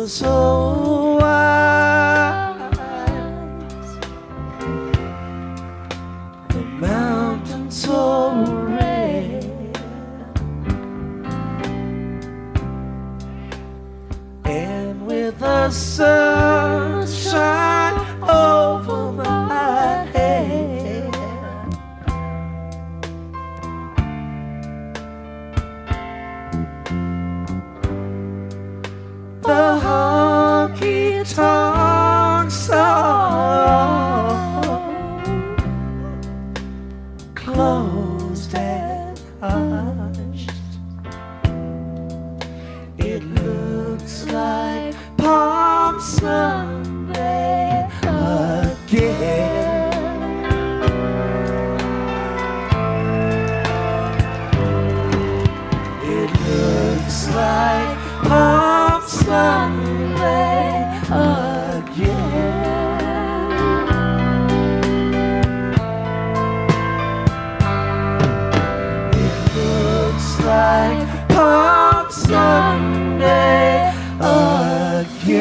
were so wise. The mountains so red, and with the sunshine over my head, the honky-tonk song closed and hushed. It looks like Palm Sunday again. It looks like Palm Sunday again. It looks like Palm Sunday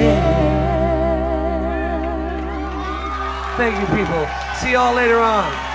again. Thank you, people. See y'all later on.